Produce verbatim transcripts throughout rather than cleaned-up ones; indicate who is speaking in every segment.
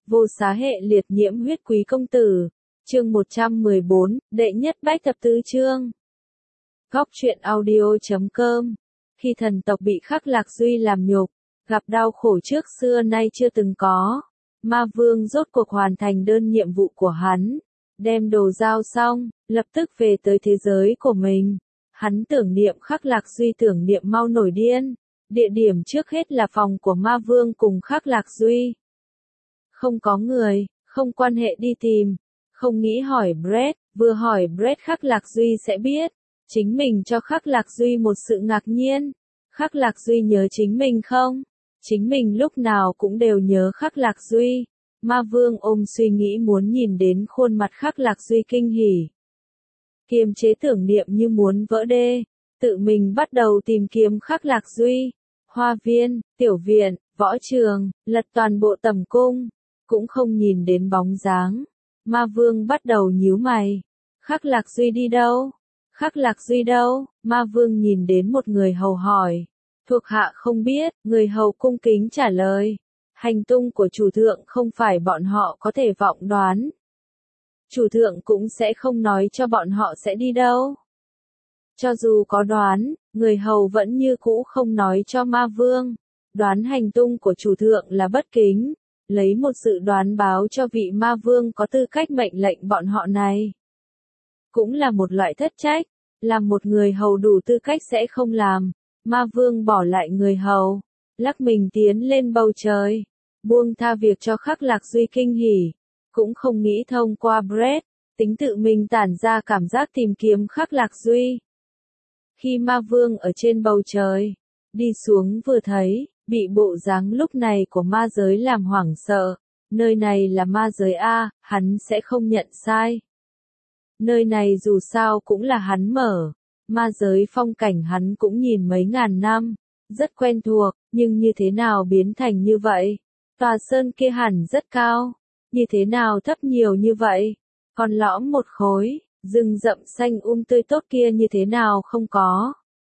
Speaker 1: Vô xá hệ liệt nhiễm huyết quý công tử. Chương một trăm mười bốn, đệ nhất bách thập tứ chương. Góc truyện audio chấm com. Khi thần tộc bị Khắc Lạc Duy làm nhục, gặp đau khổ trước xưa nay chưa từng có, Ma Vương rốt cuộc hoàn thành đơn nhiệm vụ của hắn, đem đồ giao xong, lập tức về tới thế giới của mình. Hắn tưởng niệm Khắc Lạc Duy, tưởng niệm mau nổi điên. Địa điểm trước hết là phòng của Ma Vương cùng Khắc Lạc Duy. Không có người, không quan hệ đi tìm, không nghĩ hỏi Brett, vừa hỏi Brett Khắc Lạc Duy sẽ biết. Chính mình cho Khắc Lạc Duy một sự ngạc nhiên. Khắc Lạc Duy nhớ chính mình không? Chính mình lúc nào cũng đều nhớ Khắc Lạc Duy. Ma Vương ôm suy nghĩ muốn nhìn đến khuôn mặt Khắc Lạc Duy kinh hỉ. Kiềm chế tưởng niệm như muốn vỡ đê, tự mình bắt đầu tìm kiếm Khắc Lạc Duy. Hoa viên, tiểu viện, võ trường, lật toàn bộ tầm cung, cũng không nhìn đến bóng dáng. Ma Vương bắt đầu nhíu mày. Khắc Lạc Duy đi đâu? Khắc Lạc Duy đâu? Ma Vương nhìn đến một người hầu hỏi. Thuộc hạ không biết, người hầu cung kính trả lời. Hành tung của chủ thượng không phải bọn họ có thể vọng đoán. Chủ thượng cũng sẽ không nói cho bọn họ sẽ đi đâu. Cho dù có đoán, người hầu vẫn như cũ không nói cho Ma Vương. Đoán hành tung của chủ thượng là bất kính, lấy một sự đoán báo cho vị Ma Vương có tư cách mệnh lệnh bọn họ này. Cũng là một loại thất trách, làm một người hầu đủ tư cách sẽ không làm. Ma Vương bỏ lại người hầu, lắc mình tiến lên bầu trời, buông tha việc cho Khắc Lạc Duy kinh hỉ, cũng không nghĩ thông qua Brett, tính tự mình tản ra cảm giác tìm kiếm Khắc Lạc Duy. Khi Ma Vương ở trên bầu trời, đi xuống vừa thấy, bị bộ dáng lúc này của ma giới làm hoảng sợ. Nơi này là ma giới A, hắn sẽ không nhận sai. Nơi này dù sao cũng là hắn mở. Ma giới phong cảnh hắn cũng nhìn mấy ngàn năm, rất quen thuộc, nhưng như thế nào biến thành như vậy? Tòa sơn kia hẳn rất cao, như thế nào thấp nhiều như vậy? Còn lõm một khối, rừng rậm xanh um tươi tốt kia như thế nào không có?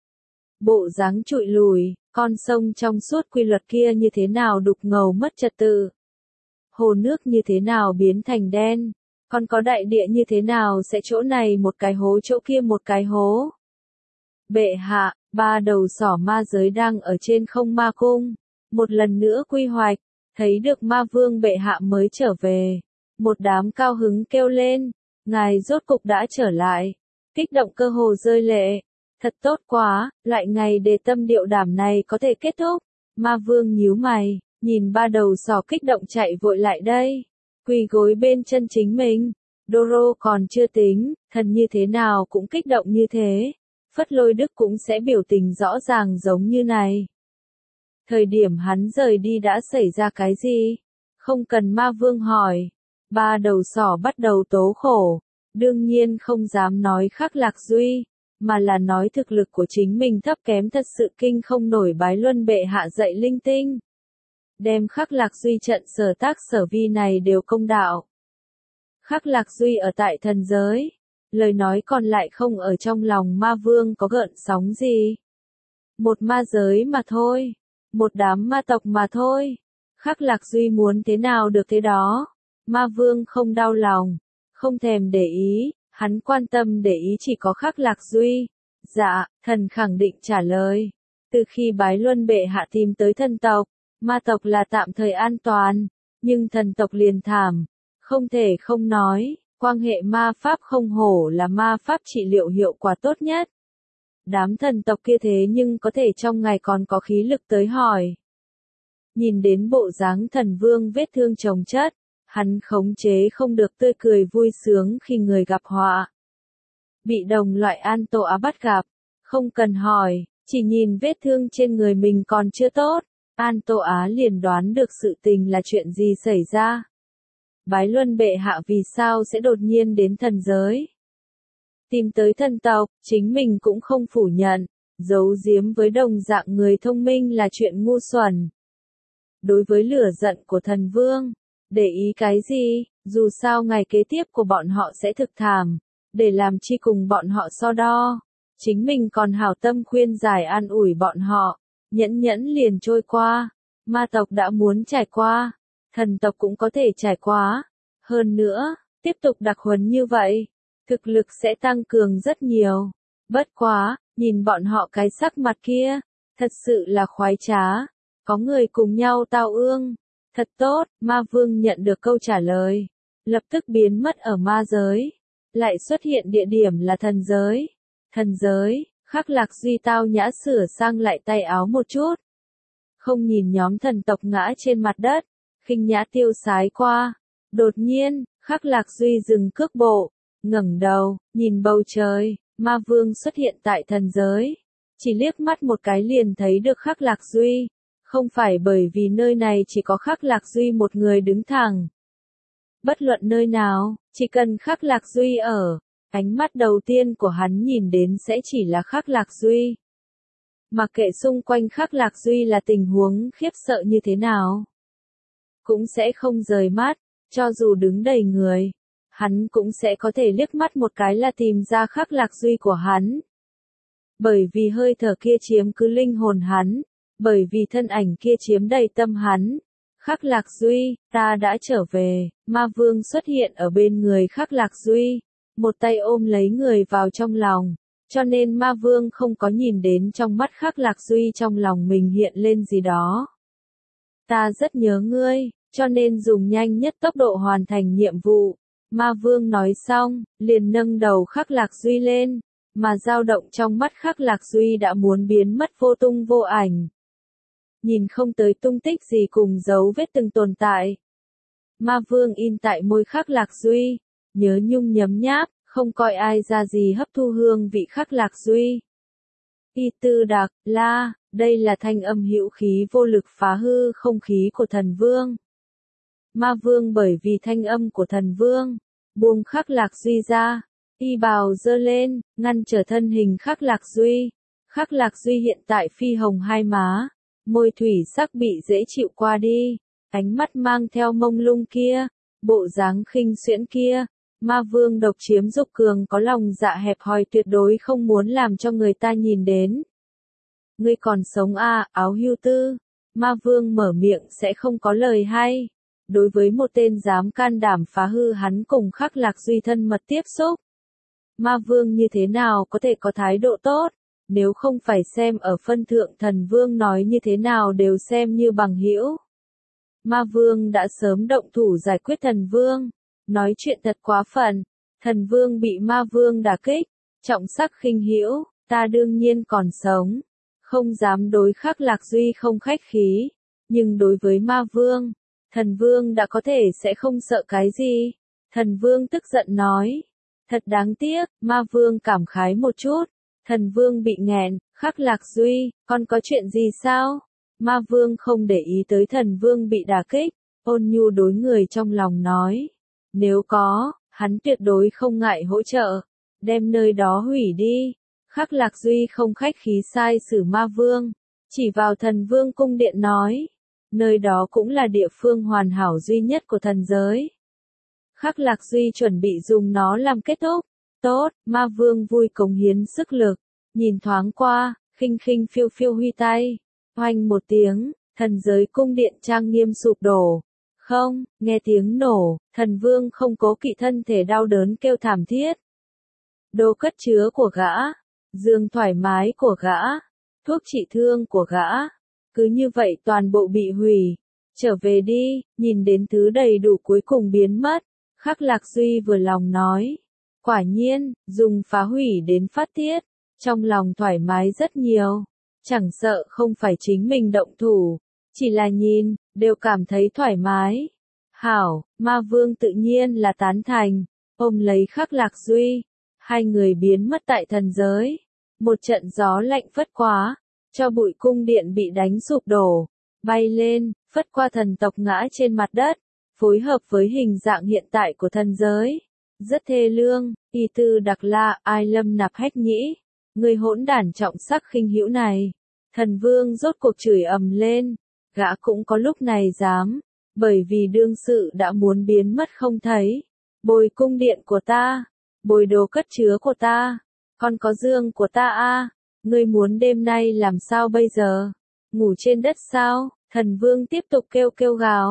Speaker 1: Bộ dáng trụi lùi, con sông trong suốt quy luật kia như thế nào đục ngầu mất trật tự? Hồ nước như thế nào biến thành đen? Còn có đại địa như thế nào sẽ chỗ này một cái hố chỗ kia một cái hố? Bệ hạ, ba đầu sỏ ma giới đang ở trên không ma cung, một lần nữa quy hoạch, thấy được Ma Vương bệ hạ mới trở về. Một đám cao hứng kêu lên, ngài rốt cục đã trở lại, kích động cơ hồ rơi lệ. Thật tốt quá, loại ngày để tâm điệu đảm này có thể kết thúc. Ma Vương nhíu mày, nhìn ba đầu sỏ kích động chạy vội lại đây, quỳ gối bên chân chính mình. Doro còn chưa tính, thần như thế nào cũng kích động như thế. Phất Lôi Đức cũng sẽ biểu tình rõ ràng giống như này. Thời điểm hắn rời đi đã xảy ra cái gì? Không cần Ma Vương hỏi. Ba đầu sỏ bắt đầu tố khổ. Đương nhiên không dám nói Khắc Lạc Duy, mà là nói thực lực của chính mình thấp kém thật sự kinh không nổi bái luân bệ hạ dạy linh tinh. Đem Khắc Lạc Duy trận sở tác sở vi này đều công đạo. Khắc Lạc Duy ở tại thần giới. Lời nói còn lại không ở trong lòng Ma Vương có gợn sóng gì. Một ma giới mà thôi. Một đám ma tộc mà thôi. Khắc Lạc Duy muốn thế nào được thế đó. Ma Vương không đau lòng. Không thèm để ý. Hắn quan tâm để ý chỉ có Khắc Lạc Duy. Dạ, thần khẳng định trả lời. Từ khi bái luân bệ hạ tìm tới thần tộc, ma tộc là tạm thời an toàn. Nhưng thần tộc liền thảm. Không thể không nói. Quan hệ ma pháp không hổ là ma pháp trị liệu hiệu quả tốt nhất. Đám thần tộc kia thế nhưng có thể trong ngày còn có khí lực tới hỏi. Nhìn đến bộ dáng thần vương vết thương chồng chất, hắn khống chế không được tươi cười vui sướng khi người gặp họa. Bị đồng loại An Tô Á bắt gặp, không cần hỏi, chỉ nhìn vết thương trên người mình còn chưa tốt, An Tô Á liền đoán được sự tình là chuyện gì xảy ra. Bái luân bệ hạ vì sao sẽ đột nhiên đến thần giới? Tìm tới thần tộc, chính mình cũng không phủ nhận, giấu giếm với đồng dạng người thông minh là chuyện ngu xuẩn. Đối với lửa giận của thần vương, để ý cái gì, dù sao ngày kế tiếp của bọn họ sẽ thực thảm, để làm chi cùng bọn họ so đo. Chính mình còn hảo tâm khuyên giải an ủi bọn họ, nhẫn nhẫn liền trôi qua, ma tộc đã muốn trải qua. thần tộc cũng có thể trải qua. Hơn nữa, tiếp tục đặc huấn như vậy, thực lực sẽ tăng cường rất nhiều. Bất quá, nhìn bọn họ cái sắc mặt kia, thật sự là khoái trá. Có người cùng nhau tao ương. Thật tốt, ma vương nhận được câu trả lời. Lập tức biến mất ở ma giới. Lại xuất hiện địa điểm là thần giới. Thần giới, Khắc Lạc Duy tao nhã sửa sang lại tay áo một chút. Không nhìn nhóm thần tộc ngã trên mặt đất, khinh nhã tiêu sái qua. Đột nhiên, Khắc Lạc Duy dừng cước bộ, ngẩng đầu, nhìn bầu trời, ma vương xuất hiện tại thần giới. Chỉ liếc mắt một cái liền thấy được Khắc Lạc Duy. Không phải bởi vì nơi này chỉ có Khắc Lạc Duy một người đứng thẳng. Bất luận nơi nào, chỉ cần Khắc Lạc Duy ở, ánh mắt đầu tiên của hắn nhìn đến sẽ chỉ là Khắc Lạc Duy. Mặc kệ xung quanh Khắc Lạc Duy là tình huống khiếp sợ như thế nào, cũng sẽ không rời mắt, cho dù đứng đầy người, hắn cũng sẽ có thể liếc mắt một cái là tìm ra Khắc Lạc Duy của hắn. Bởi vì hơi thở kia chiếm cứ linh hồn hắn, bởi vì thân ảnh kia chiếm đầy tâm hắn. Khắc Lạc Duy, ta đã trở về, ma vương xuất hiện ở bên người Khắc Lạc Duy, một tay ôm lấy người vào trong lòng, cho nên ma vương không có nhìn đến trong mắt Khắc Lạc Duy trong lòng mình hiện lên gì đó. Ta rất nhớ ngươi, cho nên dùng nhanh nhất tốc độ hoàn thành nhiệm vụ. Ma vương nói xong, liền nâng đầu Khắc Lạc Duy lên, mà dao động trong mắt Khắc Lạc Duy đã muốn biến mất vô tung vô ảnh. Nhìn không tới tung tích gì cùng dấu vết từng tồn tại. Ma vương in tại môi Khắc Lạc Duy, nhớ nhung nhấm nháp, không coi ai ra gì hấp thu hương vị Khắc Lạc Duy. Y tư đặc, la, đây là thanh âm hữu khí vô lực phá hư không khí của thần vương. Ma vương bởi vì thanh âm của thần vương, buông Khắc Lạc Duy ra, y bào giơ lên, ngăn trở thân hình Khắc Lạc Duy. Khắc Lạc Duy hiện tại phi hồng hai má, môi thủy sắc bị dễ chịu qua đi, ánh mắt mang theo mông lung kia, bộ dáng khinh xuyễn kia. Ma vương độc chiếm dục cường có lòng dạ hẹp hòi tuyệt đối không muốn làm cho người ta nhìn đến. Ngươi còn sống à, áo hưu tư. Ma vương mở miệng sẽ không có lời hay. Đối với một tên dám can đảm phá hư hắn cùng Khắc Lạc Duy thân mật tiếp xúc. Ma vương như thế nào có thể có thái độ tốt, nếu không phải xem ở phân thượng thần vương nói như thế nào đều xem như bằng hữu. Ma vương đã sớm động thủ giải quyết thần vương. Nói chuyện thật quá phận, thần vương bị ma vương đả kích, trọng sắc khinh hữu, ta đương nhiên còn sống, không dám đối Khắc Lạc Duy không khách khí, nhưng đối với ma vương, thần vương đã có thể sẽ không sợ cái gì. Thần vương tức giận nói, thật đáng tiếc, ma vương cảm khái một chút, thần vương bị nghẹn, Khắc Lạc Duy, con có chuyện gì sao? Ma vương không để ý tới thần vương bị đả kích, ôn nhu đối người trong lòng nói. Nếu có, hắn tuyệt đối không ngại hỗ trợ, đem nơi đó hủy đi. Khắc Lạc Duy không khách khí sai xử ma vương, chỉ vào thần vương cung điện nói, nơi đó cũng là địa phương hoàn hảo duy nhất của thần giới. Khắc Lạc Duy chuẩn bị dùng nó làm kết thúc. Tốt, ma vương vui cống hiến sức lực, nhìn thoáng qua, khinh khinh phiêu phiêu huy tay, oanh một tiếng, thần giới cung điện trang nghiêm sụp đổ. Không, nghe tiếng nổ, thần vương không cố kỵ thân thể đau đớn kêu thảm thiết. Đồ cất chứa của gã, giường thoải mái của gã, thuốc trị thương của gã, cứ như vậy toàn bộ bị hủy. Trở về đi, nhìn đến thứ đầy đủ cuối cùng biến mất. Khắc Lạc Duy vừa lòng nói. Quả nhiên, dùng phá hủy đến phát tiết, trong lòng thoải mái rất nhiều. Chẳng sợ không phải chính mình động thủ, chỉ là nhìn, đều cảm thấy thoải mái. Hảo, ma vương tự nhiên là tán thành, ôm lấy Khắc Lạc Duy. Hai người biến mất tại thần giới. Một trận gió lạnh phất quá, cho bụi cung điện bị đánh sụp đổ, bay lên, phất qua thần tộc ngã trên mặt đất, phối hợp với hình dạng hiện tại của thần giới. Rất thê lương, y tư đặc la, ai lâm nạp hách nhĩ. Người hỗn đản trọng sắc khinh hữu này. Thần vương rốt cuộc chửi ầm lên. Gã cũng có lúc này dám, bởi vì đương sự đã muốn biến mất không thấy. Bồi cung điện của ta, bồi đồ cất chứa của ta, còn có giường của ta a, ngươi muốn đêm nay làm sao bây giờ? Ngủ trên đất sao? Thần vương tiếp tục kêu kêu gào.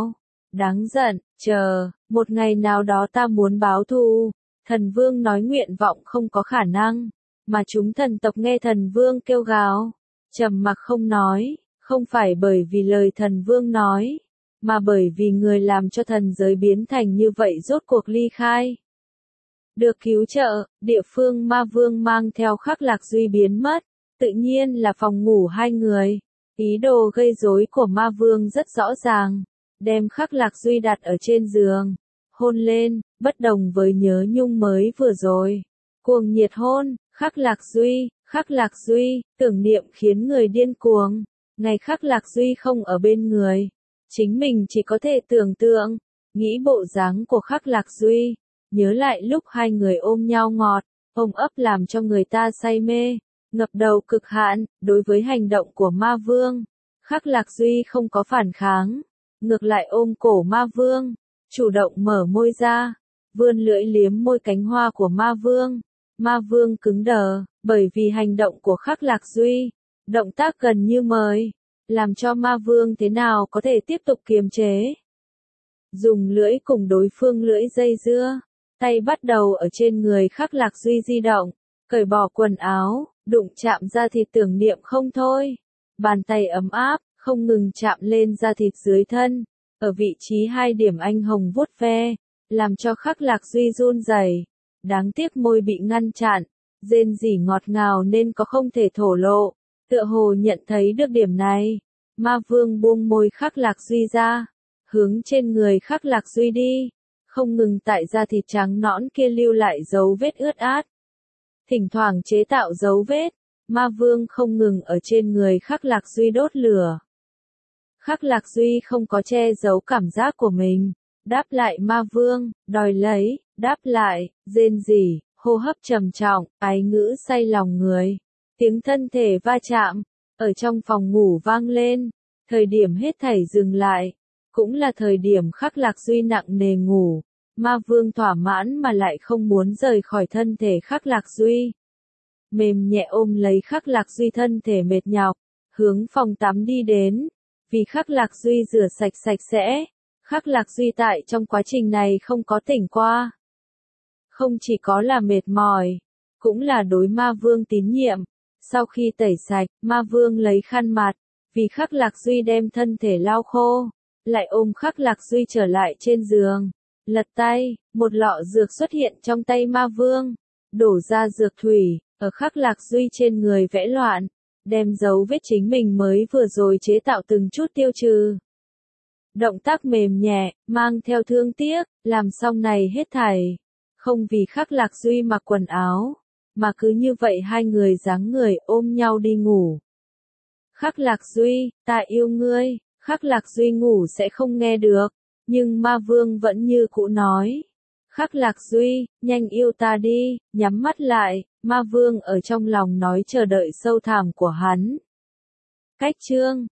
Speaker 1: Đáng giận, chờ, một ngày nào đó ta muốn báo thù. Thần vương nói nguyện vọng không có khả năng, mà chúng thần tộc nghe thần vương kêu gào, trầm mặc không nói, không phải bởi vì lời thần vương nói, mà bởi vì người làm cho thần giới biến thành như vậy rốt cuộc ly khai. Được cứu trợ, địa phương ma vương mang theo Khắc Lạc Duy biến mất, tự nhiên là phòng ngủ hai người. Ý đồ gây rối của ma vương rất rõ ràng, đem Khắc Lạc Duy đặt ở trên giường, hôn lên, bất đồng với nhớ nhung mới vừa rồi. Cuồng nhiệt hôn, Khắc Lạc Duy, Khắc Lạc Duy, tưởng niệm khiến người điên cuồng. Ngày Khắc Lạc Duy không ở bên người, chính mình chỉ có thể tưởng tượng, nghĩ bộ dáng của Khắc Lạc Duy, nhớ lại lúc hai người ôm nhau ngọt, ôm ấp làm cho người ta say mê, ngập đầu cực hạn. Đối với hành động của ma vương, Khắc Lạc Duy không có phản kháng, ngược lại ôm cổ ma vương, chủ động mở môi ra, vươn lưỡi liếm môi cánh hoa của ma vương. Ma vương cứng đờ, bởi vì hành động của Khắc Lạc Duy, động tác gần như mời, làm cho ma vương thế nào có thể tiếp tục kiềm chế. Dùng lưỡi cùng đối phương lưỡi dây dưa, tay bắt đầu ở trên người Khắc Lạc Duy di động, cởi bỏ quần áo, đụng chạm da thịt tưởng niệm không thôi. Bàn tay ấm áp, không ngừng chạm lên da thịt dưới thân, ở vị trí hai điểm anh hồng vuốt ve, làm cho Khắc Lạc Duy run rẩy. Đáng tiếc môi bị ngăn chặn, rên rỉ ngọt ngào nên có không thể thổ lộ. Tựa hồ nhận thấy được điểm này, ma vương buông môi Khắc Lạc Duy ra, hướng trên người Khắc Lạc Duy đi, không ngừng tại da thịt trắng nõn kia lưu lại dấu vết ướt át. Thỉnh thoảng chế tạo dấu vết, ma vương không ngừng ở trên người Khắc Lạc Duy đốt lửa. Khắc Lạc Duy không có che giấu cảm giác của mình, đáp lại ma vương, đòi lấy, đáp lại, rên rỉ, hô hấp trầm trọng, ái ngữ say lòng người. Tiếng thân thể va chạm, ở trong phòng ngủ vang lên, thời điểm hết thảy dừng lại, cũng là thời điểm Khắc Lạc Duy nặng nề ngủ. Ma vương thỏa mãn mà lại không muốn rời khỏi thân thể Khắc Lạc Duy. Mềm nhẹ ôm lấy Khắc Lạc Duy thân thể mệt nhọc, hướng phòng tắm đi đến, vì Khắc Lạc Duy rửa sạch sạch sẽ. Khắc Lạc Duy tại trong quá trình này không có tỉnh qua. Không chỉ có là mệt mỏi, cũng là đối ma vương tín nhiệm. Sau khi tẩy sạch, ma vương lấy khăn mặt, vì Khắc Lạc Duy đem thân thể lau khô, lại ôm Khắc Lạc Duy trở lại trên giường. Lật tay, một lọ dược xuất hiện trong tay ma vương, đổ ra dược thủy, ở Khắc Lạc Duy trên người vẽ loạn, đem dấu vết chính mình mới vừa rồi chế tạo từng chút tiêu trừ. Động tác mềm nhẹ, mang theo thương tiếc, làm xong này hết thảy, không vì Khắc Lạc Duy mặc quần áo, mà cứ như vậy hai người dáng người ôm nhau đi ngủ. Khắc Lạc Duy, ta yêu ngươi. Khắc Lạc Duy ngủ sẽ không nghe được, nhưng ma vương vẫn như cũ nói. Khắc Lạc Duy, nhanh yêu ta đi, nhắm mắt lại, ma vương ở trong lòng nói chờ đợi sâu thẳm của hắn. Cách chương